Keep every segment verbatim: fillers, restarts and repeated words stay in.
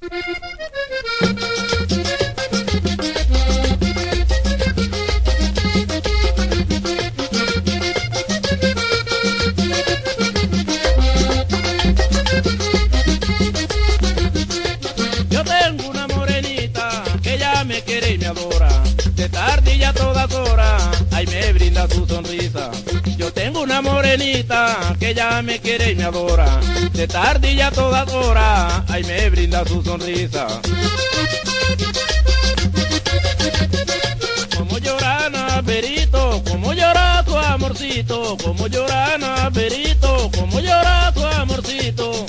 Yo tengo una morenita que ya me quiere y me adora, de tarde y a todas horas, ay me brinda su sonrisa. Yo tengo una morenita que ya me quiere y me adora, de tarde y a todas horas, ay me brinda su sonrisa. Como llora Naperito, como llora su amorcito, como llora Naperito, como llora su amorcito.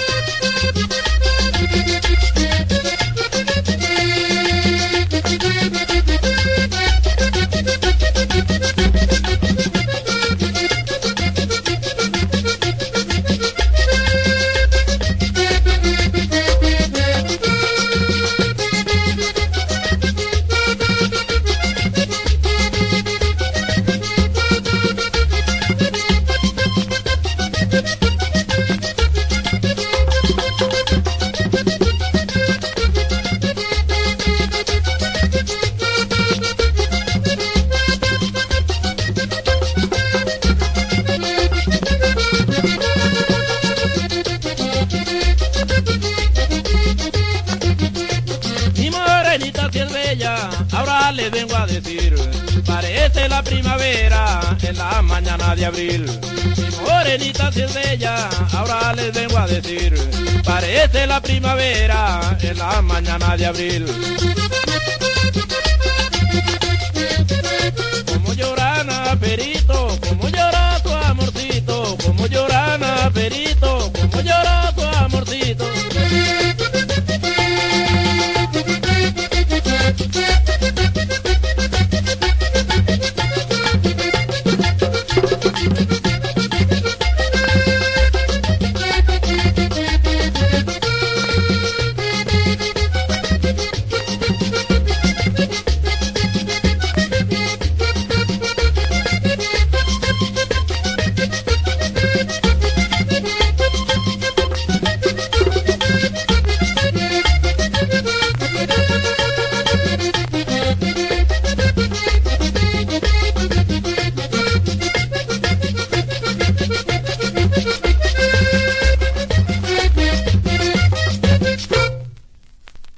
Si es bella, ahora les vengo a decir, parece la primavera en la mañana de abril. Mi morenita si es bella, ahora les vengo a decir, parece la primavera en la mañana de abril. Como llora Naperito, como llora su amorcito, como llora